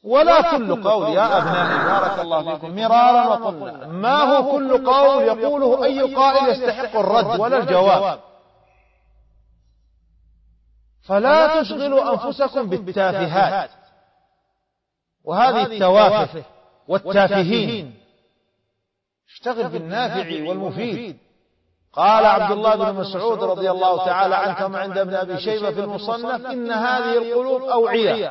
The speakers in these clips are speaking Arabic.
ولا كل قول يا أبنائي بارك الله فيكم مرارا وقلنا ما هو كل قول يقوله أي قائل يستحق الرد ولا الجواب. فلا تشغلوا أنفسكم بالتافهات وهذه التوافه والتافهين، اشتغل بالنافع والمفيد. قال عبد الله بن مسعود رضي الله تعالى عنه كما عند ابن أبي شيبة في المصنف: إن هذه القلوب أوعية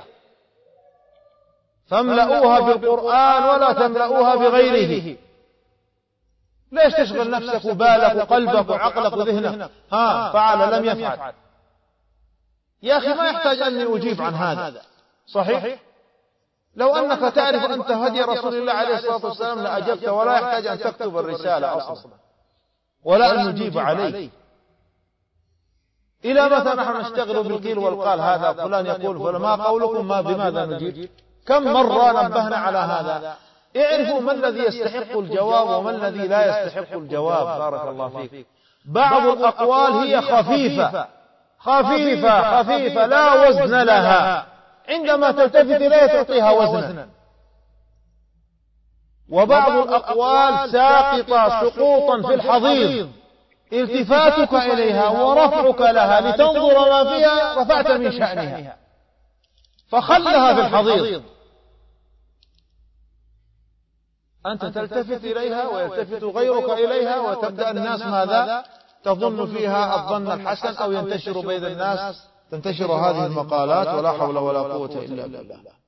فاملؤوها بالقرآن ولا تملؤوها بغيره. ليش تشغل نفسك وبالك وقلبك وعقلك وذهنك؟ فعل لم يفعل. يا أخي ما يحتاج أني أجيب عن هذا، صحيح؟ لو أنك تعرف أنت هدي رسول الله عليه الصلاة والسلام لأجبت، ولا يحتاج أن تكتب الرسالة أصلا ولا أن نجيب عليه. إلى متى نحن نشتغل بالقيل والقال؟ هذا فلان يقول فما قولكم، ما بماذا نجيب؟ كم مرة نبهنا على هذا. اعرفوا ما الذي يستحق الجواب وما الذي لا يستحق الجواب. بارك الله فيك. بعض الأقوال هي خفيفة خفيفة خفيفة لا وزن لها، عندما تلتفت إليها تعطيها وزنا. وبعض الأقوال ساقطة سقوطا في الحضيض، التفاتك إليها ورفعك لها لتنظر ما فيها رفعت من شأنها، فخلها في الحضيض. أنت تلتفت إليها ويلتفت غيرك إليها، وتبدأ الناس ماذا؟ تظن فيها الظن الحسن، أو ينتشر بين الناس، تنتشر هذه المقالات، ولا حول ولا قوة إلا بالله.